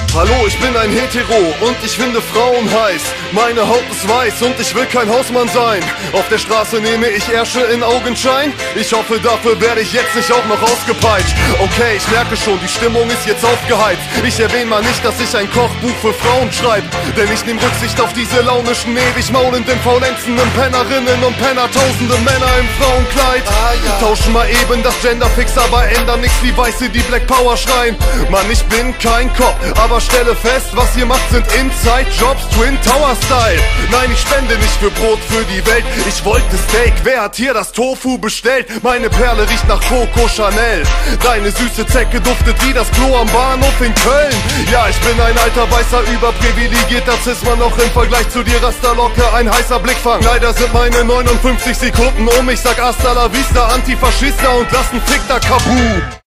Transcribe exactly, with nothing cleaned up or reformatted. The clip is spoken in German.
Hallo, ich bin ein Hetero und ich finde Frauen heiß. Meine Haut ist weiß und ich will kein Hausmann sein. Auf der Straße nehme ich Ärsche in Augenschein. Ich hoffe, dafür werde ich jetzt nicht auch noch ausgepeitscht. Okay, ich merke schon, die Stimmung ist jetzt aufgeheizt. Ich erwähne mal nicht, dass ich ein Kochbuch für Frauen schreibe, denn ich nehme Rücksicht auf diese launischen, ewig maulenden, faulenzenden Pennerinnen und Penner. Tausende Männer im Frauenkleid tauschen mal eben das Genderfix, aber ändern nix wie Weiße, die Black Power schreien. Mann, ich bin kein Cop, aber stelle fest, was ihr macht, sind Inside-Jobs, Twin Tower Style. Nein, ich spende nicht für Brot für die Welt, ich wollte Steak. Wer hat hier das Tofu bestellt? Meine Perle riecht nach Coco Chanel. Deine süße Zecke duftet wie das Klo am Bahnhof in Köln. Ja, ich bin ein alter, weißer, überprivilegierter Cis-Mann, noch im Vergleich zu dir Rasterlocke ein heißer Blickfang. Leider sind meine neunundfünfzig Sekunden um, ich sag hasta la vista, Antifaschista und lass 'n Fick da kaputt.